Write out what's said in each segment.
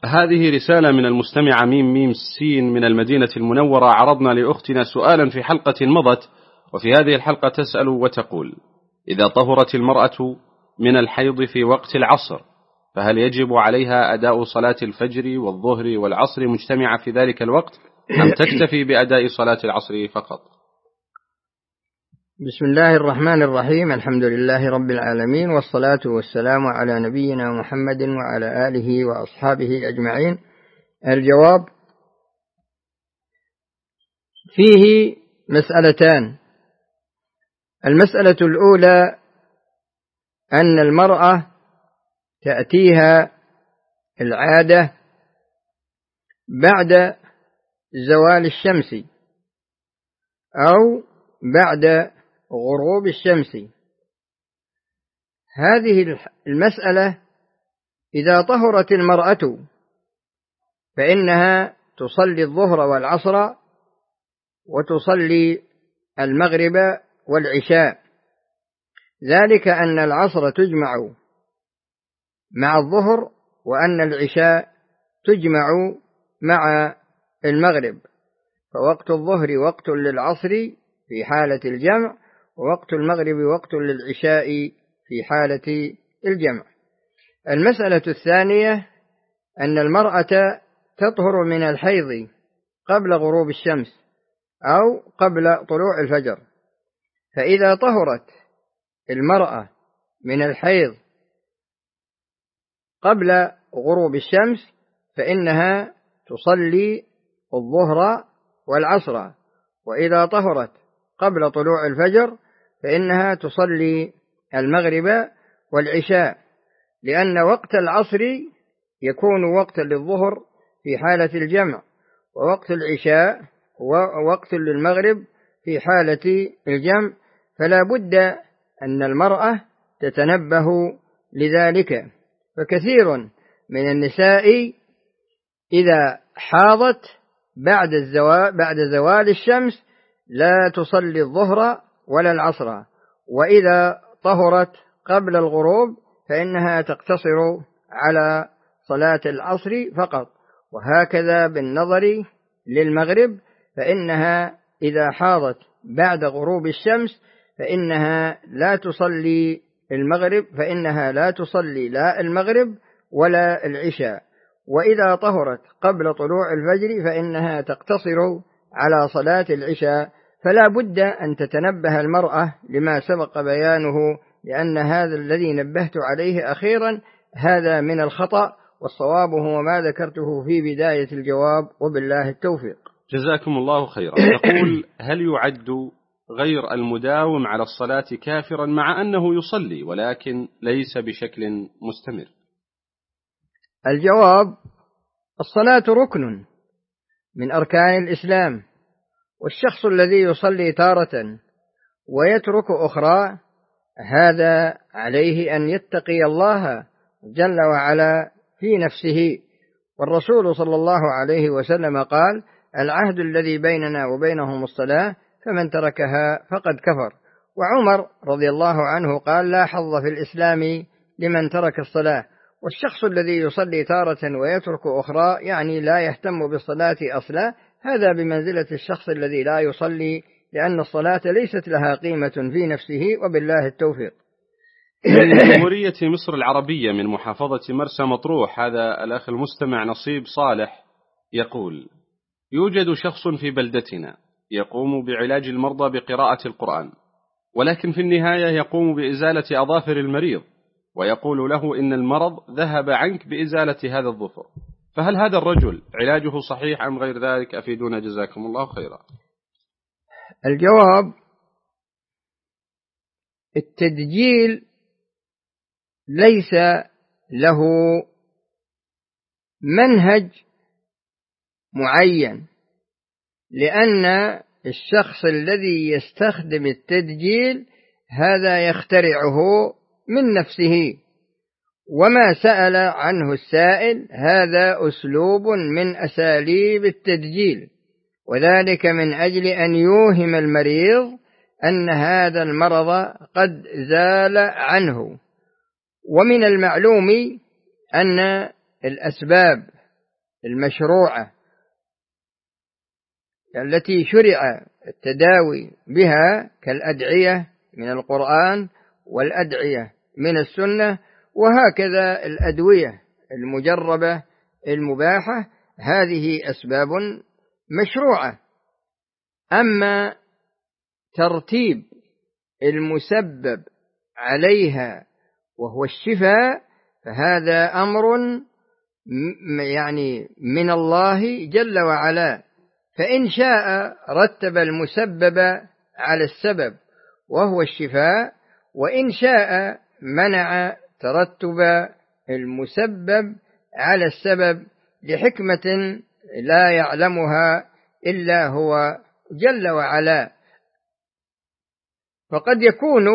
هذه رسالة من المستمعة ميم ميم سين من المدينة المنورة. عرضنا لأختنا سؤالا في حلقة مضت، وفي هذه الحلقة تسأل وتقول: إذا طهرت المرأة من الحيض في وقت العصر، فهل يجب عليها أداء صلاة الفجر والظهر والعصر مجتمعة في ذلك الوقت، أم تكتفي بأداء صلاة العصر فقط؟ بسم الله الرحمن الرحيم. الحمد لله رب العالمين، والصلاة والسلام على نبينا محمد وعلى آله وأصحابه أجمعين. الجواب: فيه مسألتان. المسألة الأولى أن المرأة تأتيها العادة بعد زوال الشمس أو بعد غروب الشمس. هذه المسألة إذا طهرت المرأة فإنها تصلي الظهر والعصر وتصلي المغرب والعشاء، ذلك أن العصر تجمع مع الظهر وأن العشاء تجمع مع المغرب، فوقت الظهر وقت للعصر في حالة الجمع، ووقت المغرب وقت للعشاء في حالة الجمع. المسألة الثانية أن المرأة تطهر من الحيض قبل غروب الشمس أو قبل طلوع الفجر، فإذا طهرت المرأة من الحيض قبل غروب الشمس فإنها تصلي الظهر والعصر، وإذا طهرت قبل طلوع الفجر فإنها تصلي المغرب والعشاء، لأن وقت العصر يكون وقتا للظهر في حالة الجمع، ووقت العشاء ووقت للمغرب في حالة الجمع، فلا بد أن المرأة تتنبه لذلك. فكثير من النساء إذا حاضت بعد زوال الشمس لا تصلي الظهر ولا العصر، وإذا طهرت قبل الغروب فإنها تقتصر على صلاة العصر فقط. وهكذا بالنظر للمغرب، فإنها إذا حاضت بعد غروب الشمس فإنها لا تصلي المغرب، فإنها لا تصلي لا المغرب ولا العشاء، وإذا طهرت قبل طلوع الفجر فإنها تقتصر على صلاة العشاء. فلا بد أن تتنبه المرأة لما سبق بيانه، لأن هذا الذي نبهت عليه أخيرا هذا من الخطأ، والصواب هو ما ذكرته في بداية الجواب، وبالله التوفيق. جزاكم الله خيرا. تقول: هل يعد غير المداوم على الصلاة كافرا مع أنه يصلي ولكن ليس بشكل مستمر؟ الجواب: الصلاة ركن من أركان الإسلام، والشخص الذي يصلي تارة ويترك أخرى هذا عليه أن يتقي الله جل وعلا في نفسه. والرسول صلى الله عليه وسلم قال: العهد الذي بيننا وبينهم الصلاة، فمن تركها فقد كفر. وعمر رضي الله عنه قال: لا حظ في الإسلام لمن ترك الصلاة. والشخص الذي يصلي تارة ويترك أخرى يعني لا يهتم بالصلاة أصلا، هذا بمنزلة الشخص الذي لا يصلي، لأن الصلاة ليست لها قيمة في نفسه، وبالله التوفيق. من جمهورية مصر العربية من محافظة مرسى مطروح، هذا الأخ المستمع نصيب صالح يقول: يوجد شخص في بلدتنا يقوم بعلاج المرضى بقراءة القرآن، ولكن في النهاية يقوم بإزالة أظافر المريض، ويقول له إن المرض ذهب عنك بإزالة هذا الظفر، فهل هذا الرجل علاجه صحيح أم غير ذلك؟ أفيدونا جزاكم الله خيرا. الجواب: التدجيل ليس له منهج معين، لأن الشخص الذي يستخدم التدجيل هذا يخترعه من نفسه، وما سأل عنه السائل هذا أسلوب من أساليب التدجيل، وذلك من أجل أن يوهم المريض أن هذا المرض قد زال عنه. ومن المعلوم أن الأسباب المشروعة التي شرع التداوي بها كالأدعية من القرآن والأدعية من السنة، وهكذا الأدوية المجربة المباحة، هذه أسباب مشروعة. أما ترتيب المسبب عليها وهو الشفاء فهذا أمر يعني من الله جل وعلا، فإن شاء رتب المسبب على السبب وهو الشفاء، وإن شاء منع ترتب المسبب على السبب لحكمة لا يعلمها إلا هو جل وعلا. فقد يكون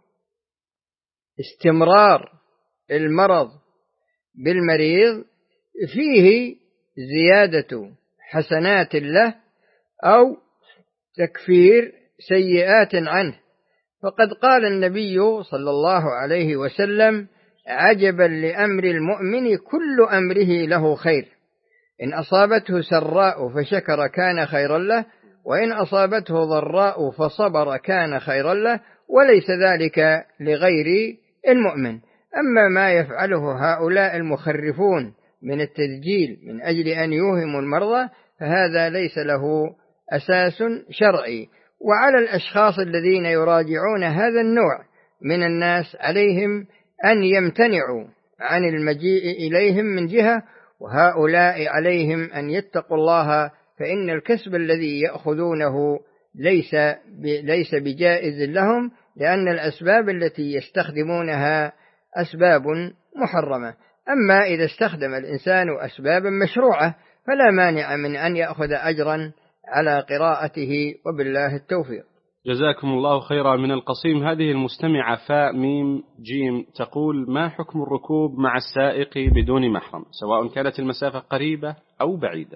استمرار المرض بالمريض فيه زيادة حسنات له أو تكفير سيئات عنه، فقد قال النبي صلى الله عليه وسلم: عجبا لأمر المؤمن كل أمره له خير، إن أصابته سراء فشكر كان خيرا له، وإن أصابته ضراء فصبر كان خيرا له، وليس ذلك لغير المؤمن. أما ما يفعله هؤلاء المخرفون من التدجيل من أجل أن يوهموا المرضى فهذا ليس له أساس شرعي. وعلى الأشخاص الذين يراجعون هذا النوع من الناس عليهم أن يمتنعوا عن المجيء إليهم من جهة، وهؤلاء عليهم أن يتقوا الله، فإن الكسب الذي يأخذونه ليس بجائز لهم، لأن الأسباب التي يستخدمونها أسباب محرمة. أما إذا استخدم الإنسان أسبابا مشروعة فلا مانع من أن يأخذ أجرا على قراءته، وبالله التوفيق. جزاكم الله خيرا. من القصيم هذه المستمعة فاء ميم جيم تقول: ما حكم الركوب مع السائق بدون محرم سواء كانت المسافة قريبة أو بعيدة؟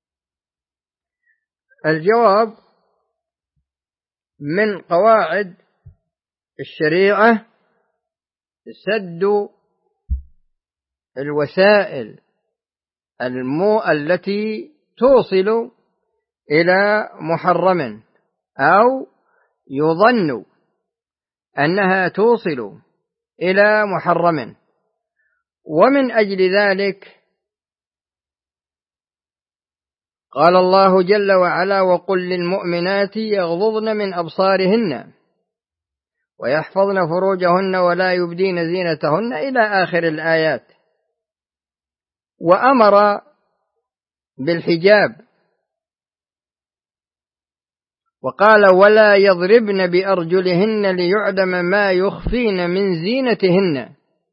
الجواب: من قواعد الشريعة سد الوسائل التي توصل إلى محرم أو يظن أنها توصل إلى محرم، ومن أجل ذلك قال الله جل وعلا: وقل للمؤمنات يغضضن من أبصارهن ويحفظن فروجهن ولا يبدين زينتهن إلى آخر الآيات. وأمر بالحجاب وقال: ولا يضربن بأرجلهن ليعلم ما يخفين من زينتهن.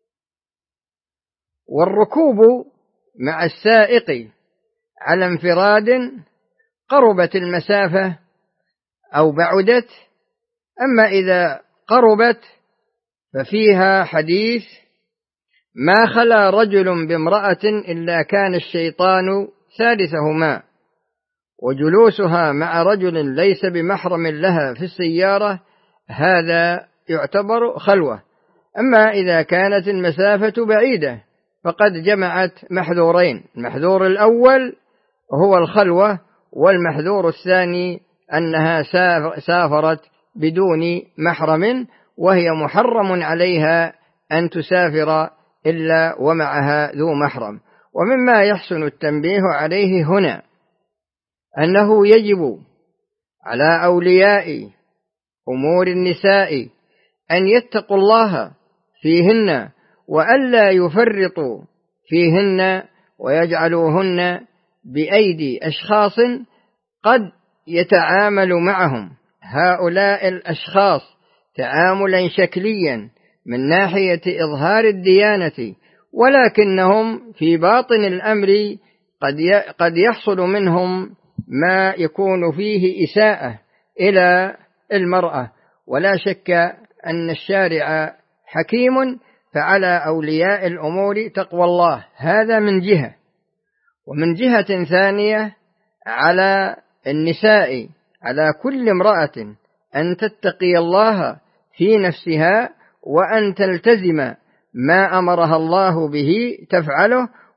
والركوب مع السائق على انفراد قربت المسافة أو بعدت، أما إذا قربت ففيها حديث: ما خلا رجل بامرأة إلا كان الشيطان ثالثهما، وجلوسها مع رجل ليس بمحرم لها في السيارة هذا يعتبر خلوة. أما إذا كانت المسافة بعيدة فقد جمعت محذورين: المحذور الأول هو الخلوة، والمحذور الثاني أنها سافرت بدون محرم، وهي محرم عليها أن تسافر إلا ومعها ذو محرم. ومما يحسن التنبيه عليه هنا أنه يجب على أولياء أمور النساء أن يتقوا الله فيهن، وألا يفرطوا فيهن ويجعلوهن بأيدي أشخاص قد يتعامل معهم هؤلاء الأشخاص تعاملا شكليا من ناحية إظهار الديانة، ولكنهم في باطن الأمر قد يحصل منهم ما يكون فيه إساءة إلى المرأة. ولا شك أن الشارع حكيم، فعلى أولياء الأمور تقوى الله، هذا من جهة. ومن جهة ثانية على النساء، على كل امرأة أن تتقي الله في نفسها وأن تلتزم ما أمرها الله به تفعله،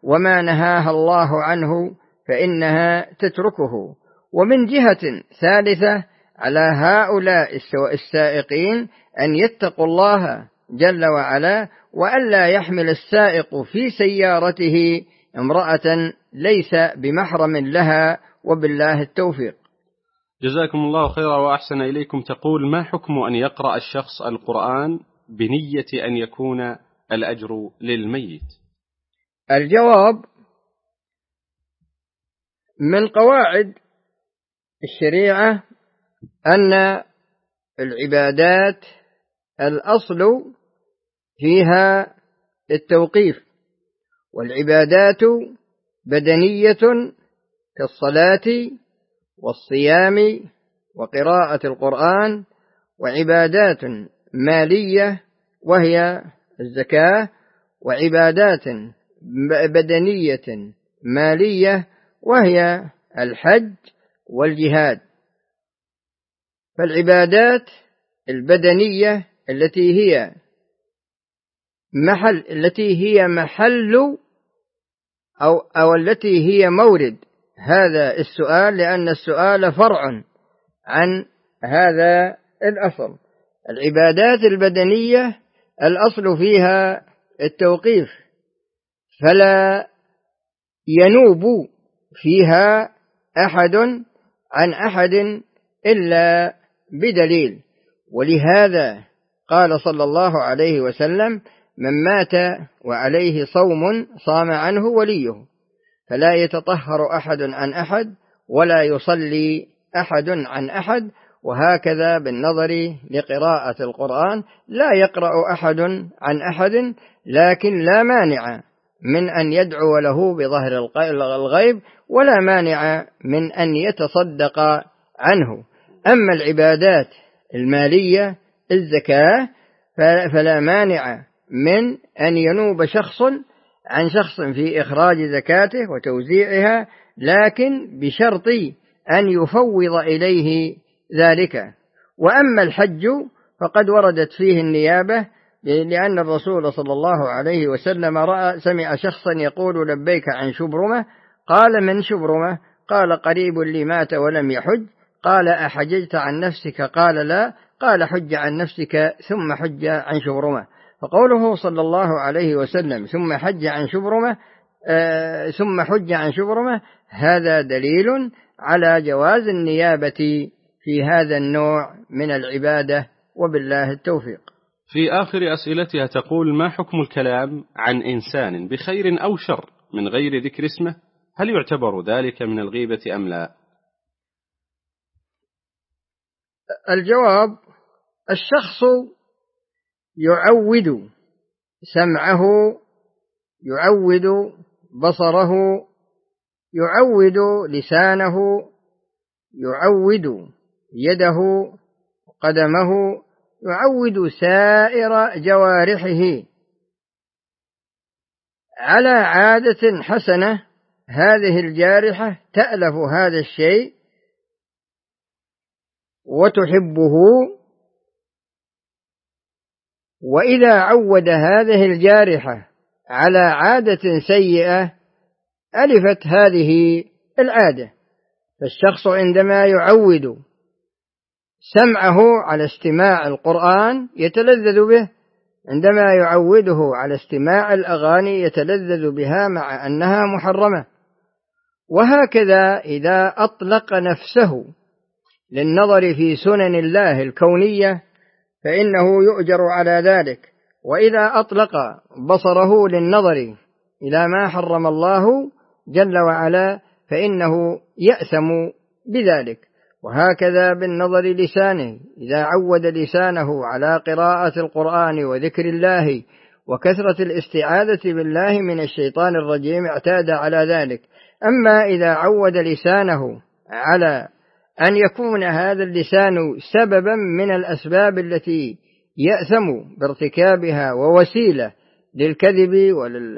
وما نهاها الله عنه فإنها تتركه. ومن جهة ثالثة على هؤلاء السائقين أن يتقوا الله جل وعلا، وألا يحمل السائق في سيارته امرأة ليس بمحرم لها، وبالله التوفيق. جزاكم الله خيرا وأحسن إليكم. تقول: ما حكم أن يقرأ الشخص القرآن بنية أن يكون الأجر للميت؟ الجواب: من قواعد الشريعة أن العبادات الأصل فيها التوقيف، والعبادات بدنية كالصلاة والصيام وقراءة القرآن، وعبادات مالية وهي الزكاة، وعبادات بدنية مالية وهي الحج والجهاد. فالعبادات البدنية التي هي محل أو التي هي مورد هذا السؤال، لأن السؤال فرع عن هذا الأصل. العبادات البدنية الأصل فيها التوقيف، فلا ينوب فيها أحد عن أحد إلا بدليل. ولهذا قال صلى الله عليه وسلم: من مات وعليه صوم صام عنه وليه، فلا يتطهر أحد عن أحد ولا يصلي أحد عن أحد. وهكذا بالنظر لقراءة القرآن، لا يقرأ أحد عن أحد، لكن لا مانع من أن يدعو له بظهر الغيب، ولا مانع من أن يتصدق عنه. أما العبادات المالية الزكاة فلا مانع من أن ينوب شخص عن شخص في إخراج زكاته وتوزيعها، لكن بشرط أن يفوض إليه ذلك. وأما الحج فقد وردت فيه النيابة، لأن الرسول صلى الله عليه وسلم سمع شخصا يقول: لبيك عن شبرمة. قال: من شبرمة؟ قال: قريب لي مات ولم يحج. قال: أحججت عن نفسك؟ قال: لا. قال: حج عن نفسك ثم حج عن شبرمة. فقوله صلى الله عليه وسلم ثم حج عن شبرمة هذا دليل على جواز النيابة في هذا النوع من العبادة، وبالله التوفيق. في آخر أسئلتها تقول: ما حكم الكلام عن إنسان بخير أو شر من غير ذكر اسمه؟ هل يعتبر ذلك من الغيبة أم لا؟ الجواب: الشخص يعود سمعه، يعود بصره، يعود لسانه، يعود يده قدمه، يعود سائر جوارحه على عادة حسنة. هذه الجارحة تألف هذا الشيء وتحبه، وإذا عود هذه الجارحة على عادة سيئة ألفت هذه العادة. فالشخص عندما يعود سمعه على استماع القرآن يتلذذ به، عندما يعوده على استماع الأغاني يتلذذ بها مع أنها محرمة. وهكذا إذا أطلق نفسه للنظر في سنن الله الكونية فإنه يؤجر على ذلك، وإذا أطلق بصره للنظر إلى ما حرم الله جل وعلا فإنه يأثم بذلك. وهكذا بالنظر لسانه، إذا عود لسانه على قراءة القرآن وذكر الله وكثرة الاستعاذة بالله من الشيطان الرجيم اعتاد على ذلك. أما إذا عود لسانه على أن يكون هذا اللسان سببا من الأسباب التي يأثم بارتكابها ووسيلة للكذب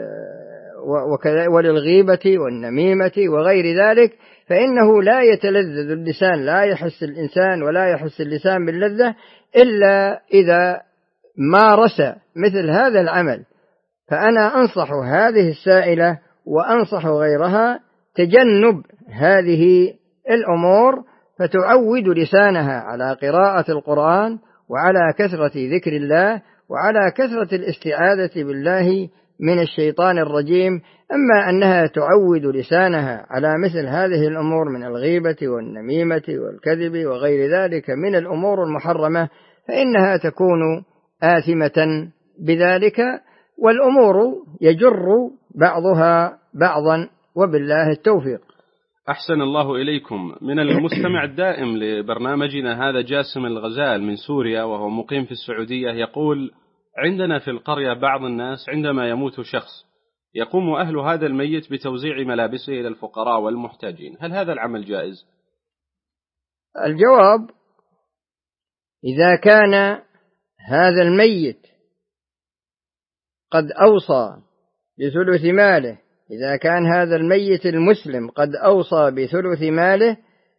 وللغيبة والنميمة وغير ذلك، فإنه لا يتلذذ اللسان، لا يحس الإنسان ولا يحس اللسان باللذة إلا إذا مارس مثل هذا العمل. فأنا أنصح هذه السائلة وأنصح غيرها تجنب هذه الأمور، فتعود لسانها على قراءة القرآن وعلى كثرة ذكر الله وعلى كثرة الاستعاذة بالله من الشيطان الرجيم. أما أنها تعود لسانها على مثل هذه الأمور من الغيبة والنميمة والكذب وغير ذلك من الأمور المحرمة فإنها تكون آثمة بذلك، والأمور يجر بعضها بعضا، وبالله التوفيق. أحسن الله إليكم. من المستمع الدائم لبرنامجنا هذا جاسم الغزال من سوريا وهو مقيم في السعودية، يقول: عندنا في القرية بعض الناس عندما يموت شخص يقوم أهل هذا الميت بتوزيع ملابسه إلى الفقراء والمحتاجين، هل هذا العمل جائز؟ الجواب: إذا كان هذا الميت قد أوصى بثلث ماله، إذا كان هذا الميت المسلم قد أوصى بثلث ماله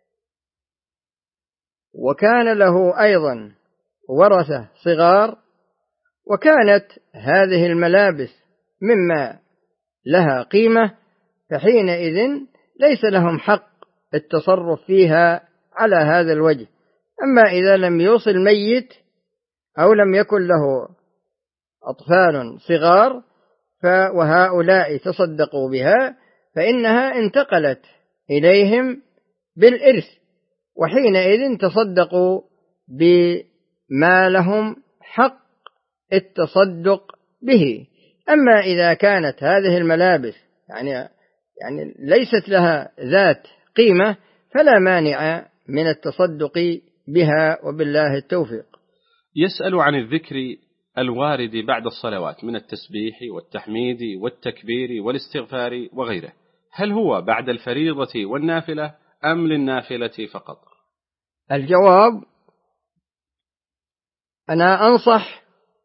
وكان له أيضا ورثة صغار، وكانت هذه الملابس مما لها قيمة، فحينئذ ليس لهم حق التصرف فيها على هذا الوجه. أما إذا لم يوصل الميت أو لم يكن له أطفال صغار وهؤلاء تصدقوا بها، فإنها انتقلت إليهم بالإرث، وحينئذ تصدقوا بما لهم حق التصدق به. أما إذا كانت هذه الملابس يعني ليست لها ذات قيمة فلا مانع من التصدق بها، وبالله التوفيق. يسأل عن الذكر الوارد بعد الصلوات من التسبيح والتحميد والتكبير والاستغفار وغيره، هل هو بعد الفريضة والنافلة أم للنافلة فقط؟ الجواب: أنا أنصح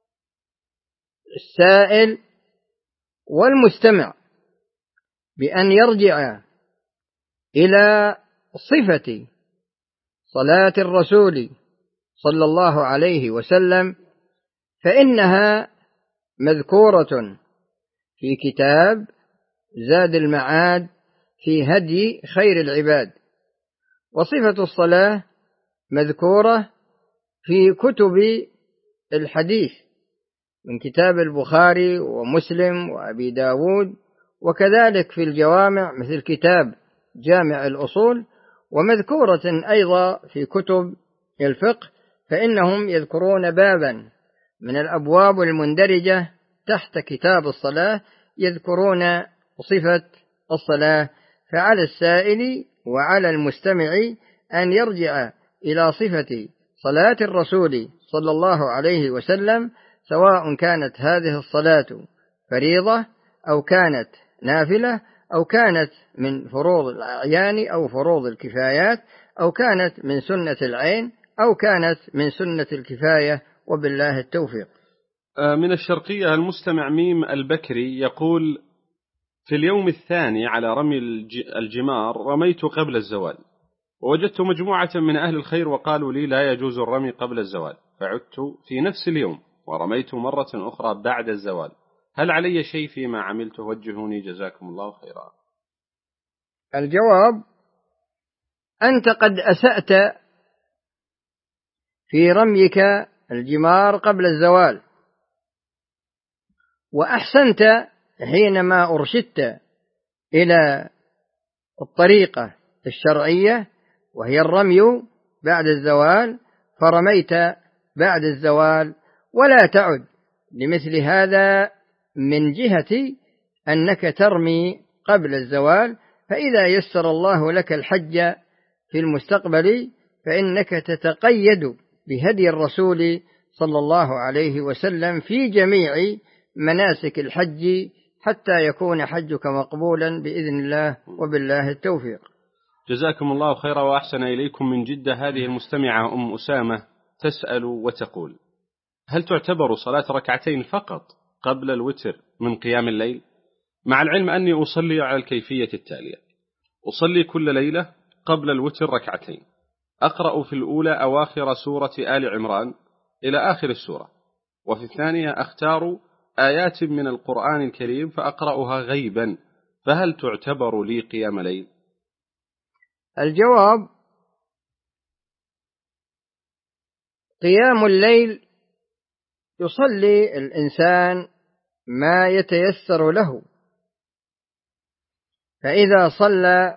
السائل والمستمع بأن يرجع إلى صفة صلاة الرسول صلى الله عليه وسلم، فإنها مذكورة في كتاب زاد المعاد في هدي خير العباد، وصفة الصلاة مذكورة في كتب الحديث من كتاب البخاري ومسلم وأبي داود، وكذلك في الجوامع مثل كتاب جامع الأصول، ومذكورة أيضا في كتب الفقه، فإنهم يذكرون بابا من الأبواب المندرجة تحت كتاب الصلاة يذكرون صفة الصلاة. فعلى السائل وعلى المستمع أن يرجع إلى صفة صلاة الرسول صلى الله عليه وسلم، سواء كانت هذه الصلاة فريضة أو كانت نافلة أو كانت من فروض الأعيان أو فروض الكفايات أو كانت من سنة العين أو كانت من سنة الكفاية، وبالله التوفيق. من الشرقية المستمع ميم البكري يقول: في اليوم الثاني على رمي الجمار رميت قبل الزوال، ووجدت مجموعة من أهل الخير وقالوا لي لا يجوز الرمي قبل الزوال، فعدت في نفس اليوم ورميت مرة أخرى بعد الزوال، هل علي شيء فيما عملت؟ وجهوني جزاكم الله خيرا. الجواب: أنت قد أسأت في رميك الجمار قبل الزوال، وأحسنت حينما أرشدت إلى الطريقة الشرعية وهي الرمي بعد الزوال، فرميت بعد الزوال، ولا تعد لمثل هذا من جهة أنك ترمي قبل الزوال. فإذا يسر الله لك الحج في المستقبل فإنك تتقيد بهدي الرسول صلى الله عليه وسلم في جميع مناسك الحج حتى يكون حجك مقبولا بإذن الله، وبالله التوفيق. جزاكم الله خيرا وأحسن إليكم. من جدة هذه المستمعة أم أسامة تسأل وتقول: هل تعتبر صلاة ركعتين فقط قبل الوتر من قيام الليل؟ مع العلم أني أصلي على الكيفية التالية: أصلي كل ليلة قبل الوتر ركعتين، أقرأ في الأولى أواخر سورة آل عمران إلى آخر السورة، وفي الثانية أختار آيات من القرآن الكريم فأقرأها غيبا، فهل تعتبر لي قيام ليل؟ الجواب: قيام الليل يصلي الإنسان ما يتيسر له، فإذا صلى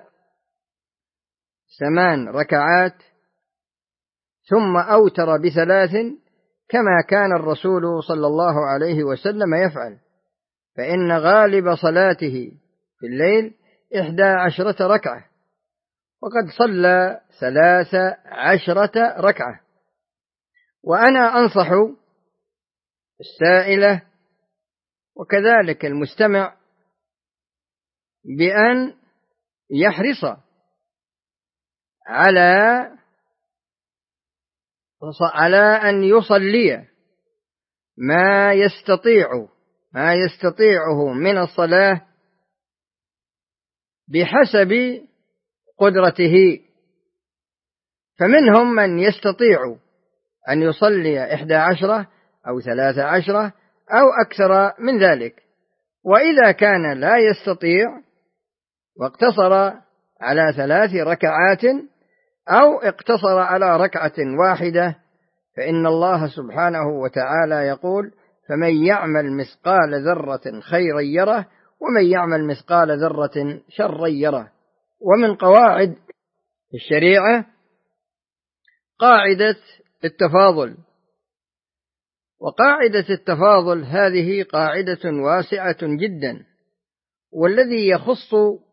8 ركعات ثم أوتر ب3 كما كان الرسول صلى الله عليه وسلم يفعل، فإن غالب صلاته في الليل 11 ركعة، وقد صلى 13 ركعة. وأنا أنصح السائلة وكذلك المستمع بأن يحرص على أن يصلي ما يستطيعه من الصلاة بحسب قدرته، فمنهم من يستطيع أن يصلي 11 أو 13 أو أكثر من ذلك، وإذا كان لا يستطيع واقتصر على 3 ركعات أو اقتصر على ركعة واحدة، فإن الله سبحانه وتعالى يقول: فمن يعمل مثقال ذرة خيرا يره ومن يعمل مثقال ذرة شرا يره. ومن قواعد الشريعة قاعدة التفاضل، وقاعدة التفاضل هذه قاعدة واسعة جدا، والذي يخص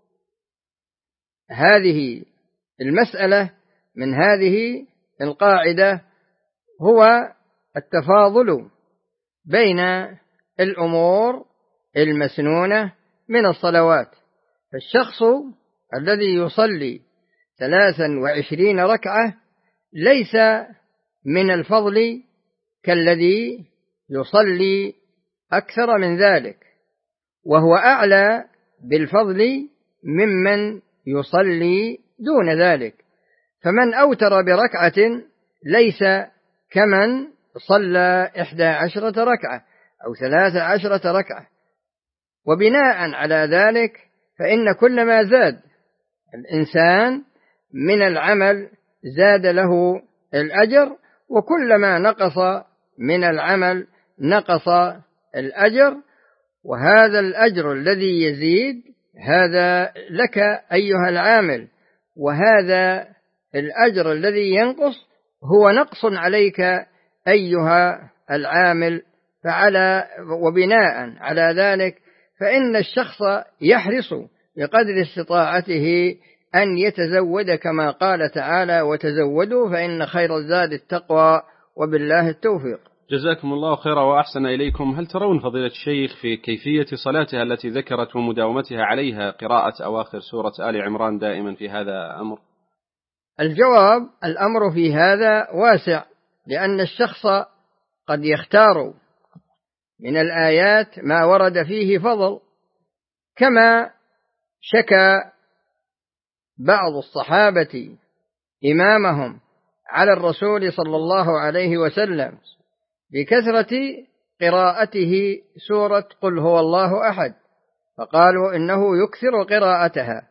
هذه المسألة من هذه القاعدة هو التفاضل بين الأمور المسنونة من الصلوات. فالشخص الذي يصلي 23 ركعة ليس من الفضل كالذي يصلي أكثر من ذلك، وهو أعلى بالفضل ممن يصلي دون ذلك. فمن أوتر بركعة ليس كمن صلى 11 ركعة أو 13 ركعة. وبناء على ذلك فإن كلما زاد الإنسان من العمل زاد له الأجر، وكلما نقص من العمل نقص الأجر. وهذا الأجر الذي يزيد هذا لك أيها العامل، وهذا الأجر الذي ينقص هو نقص عليك أيها العامل. وبناء على ذلك فإن الشخص يحرص بقدر استطاعته أن يتزود، كما قال تعالى: وتزودوا فإن خير الزاد التقوى، وبالله التوفيق. جزاكم الله خيرا وأحسن إليكم. هل ترون فضيلة الشيخ في كيفية صلاتها التي ذكرت ومداومتها عليها قراءة أواخر سورة آل عمران دائما في هذا أمر؟ الجواب: الأمر في هذا واسع، لأن الشخص قد يختار من الآيات ما ورد فيه فضل، كما شكى بعض الصحابة إمامهم على الرسول صلى الله عليه وسلم بكثرة قراءته سورة قل هو الله أحد، فقالوا إنه يكثر قراءتها،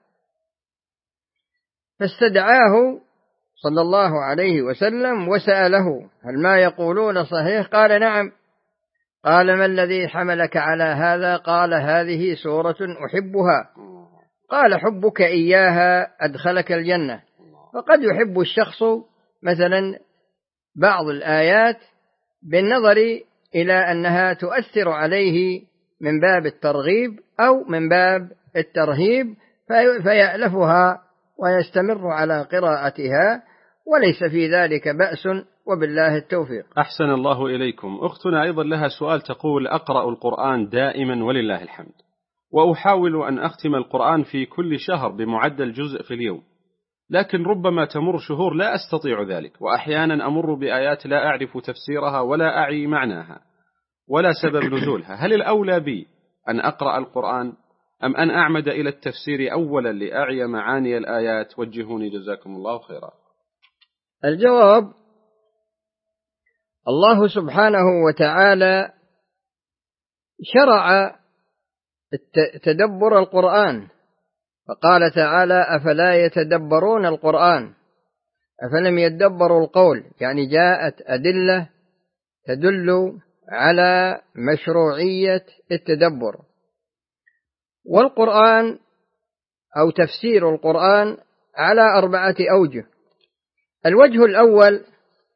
فاستدعاه صلى الله عليه وسلم وسأله: هل ما يقولون صحيح؟ قال: نعم. قال: ما الذي حملك على هذا؟ قال: هذه سورة أحبها. قال: حبك إياها أدخلك الجنة. فقد يحب الشخص مثلا بعض الآيات بالنظر إلى أنها تؤثر عليه من باب الترغيب أو من باب الترهيب، فيألفها ويستمر على قراءتها، وليس في ذلك بأس، وبالله التوفيق. أحسن الله إليكم. أختنا أيضا لها سؤال، تقول: أقرأ القرآن دائما ولله الحمد، وأحاول أن أختم القرآن في كل شهر بمعدل جزء في اليوم، لكن ربما تمر شهور لا أستطيع ذلك، وأحيانا أمر بآيات لا أعرف تفسيرها ولا أعي معناها ولا سبب نزولها. هل الأولى بي أن أقرأ القرآن أم أن أعمد إلى التفسير أولا لأعي معاني الآيات؟ وجهوني جزاكم الله خيرا. الجواب: الله سبحانه وتعالى شرع تدبر القرآن فقال تعالى: أفلا يتدبرون القرآن أفلم يدبروا القول، يعني جاءت أدلة تدل على مشروعية التدبر. والقرآن أو تفسير القرآن على 4 أوجه. الوجه الأول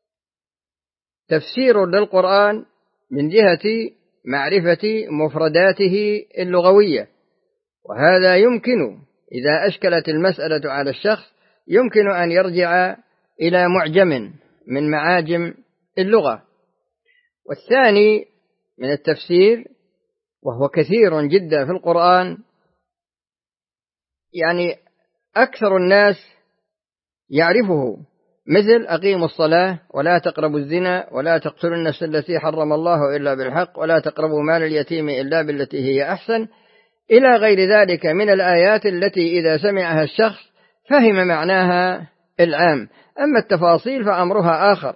تفسير للقرآن من جهة معرفة مفرداته اللغوية، وهذا يمكن إذا أشكلت المسألة على الشخص يمكن أن يرجع إلى معجم من معاجم اللغة. والثاني من التفسير، وهو كثير جدا في القرآن، يعني أكثر الناس يعرفه، مثل: أقيموا الصلاة ولا تقربوا الزنا ولا تقتلوا النفس التي حرم الله إلا بالحق ولا تقربوا مال اليتيم إلا بالتي هي أحسن، إلى غير ذلك من الآيات التي إذا سمعها الشخص فهم معناها العام. أما التفاصيل فأمرها آخر.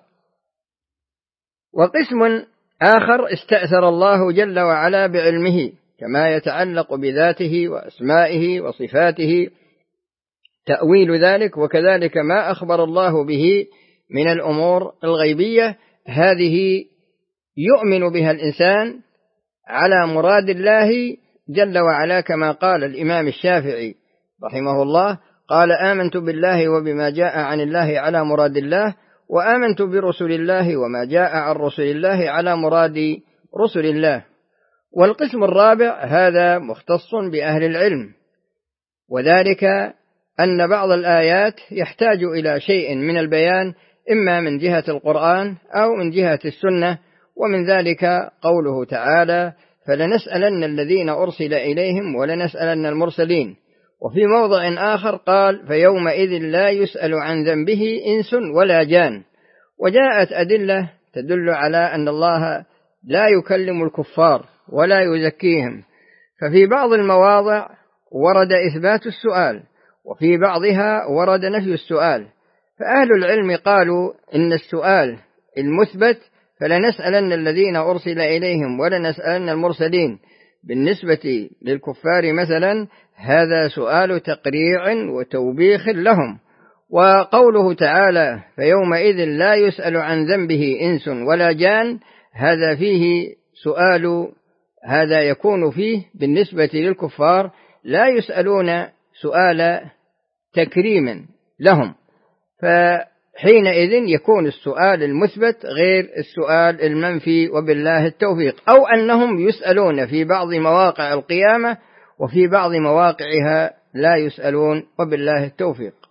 وقسم آخر استأثر الله جل وعلا بعلمه كما يتعلق بذاته وأسمائه وصفاته تأويل ذلك، وكذلك ما أخبر الله به من الأمور الغيبية، هذه يؤمن بها الإنسان على مراد الله جل وعلا، كما قال الإمام الشافعي رحمه الله: قال: آمنت بالله وبما جاء عن الله على مراد الله، وآمنت برسل الله وما جاء عن رسل الله على مراد رسل الله. والقسم الرابع هذا مختص بأهل العلم، وذلك أن بعض الآيات يحتاج إلى شيء من البيان، إما من جهة القرآن أو من جهة السنة، ومن ذلك قوله تعالى: فلنسألن الذين أرسل إليهم ولنسألن المرسلين. وفي موضع آخر قال: فيومئذ لا يسأل عن ذنبه إنس ولا جان. وجاءت أدلة تدل على أن الله لا يكلم الكفار ولا يزكيهم، ففي بعض المواضع ورد إثبات السؤال، وفي بعضها ورد نفي السؤال. فأهل العلم قالوا إن السؤال المثبت: فلنسألن الذين أرسل إليهم ولنسألن المرسلين، بالنسبة للكفار مثلا هذا سؤال تقريع وتوبيخ لهم. وقوله تعالى: فيومئذ لا يسأل عن ذنبه إنس ولا جان، هذا فيه سؤال، هذا يكون فيه بالنسبة للكفار لا يسألون سؤال تكريم لهم، فحينئذ يكون السؤال المثبت غير السؤال المنفي، وبالله التوفيق. أو أنهم يسألون في بعض مواقع القيامة وفي بعض مواقعها لا يسألون، وبالله التوفيق.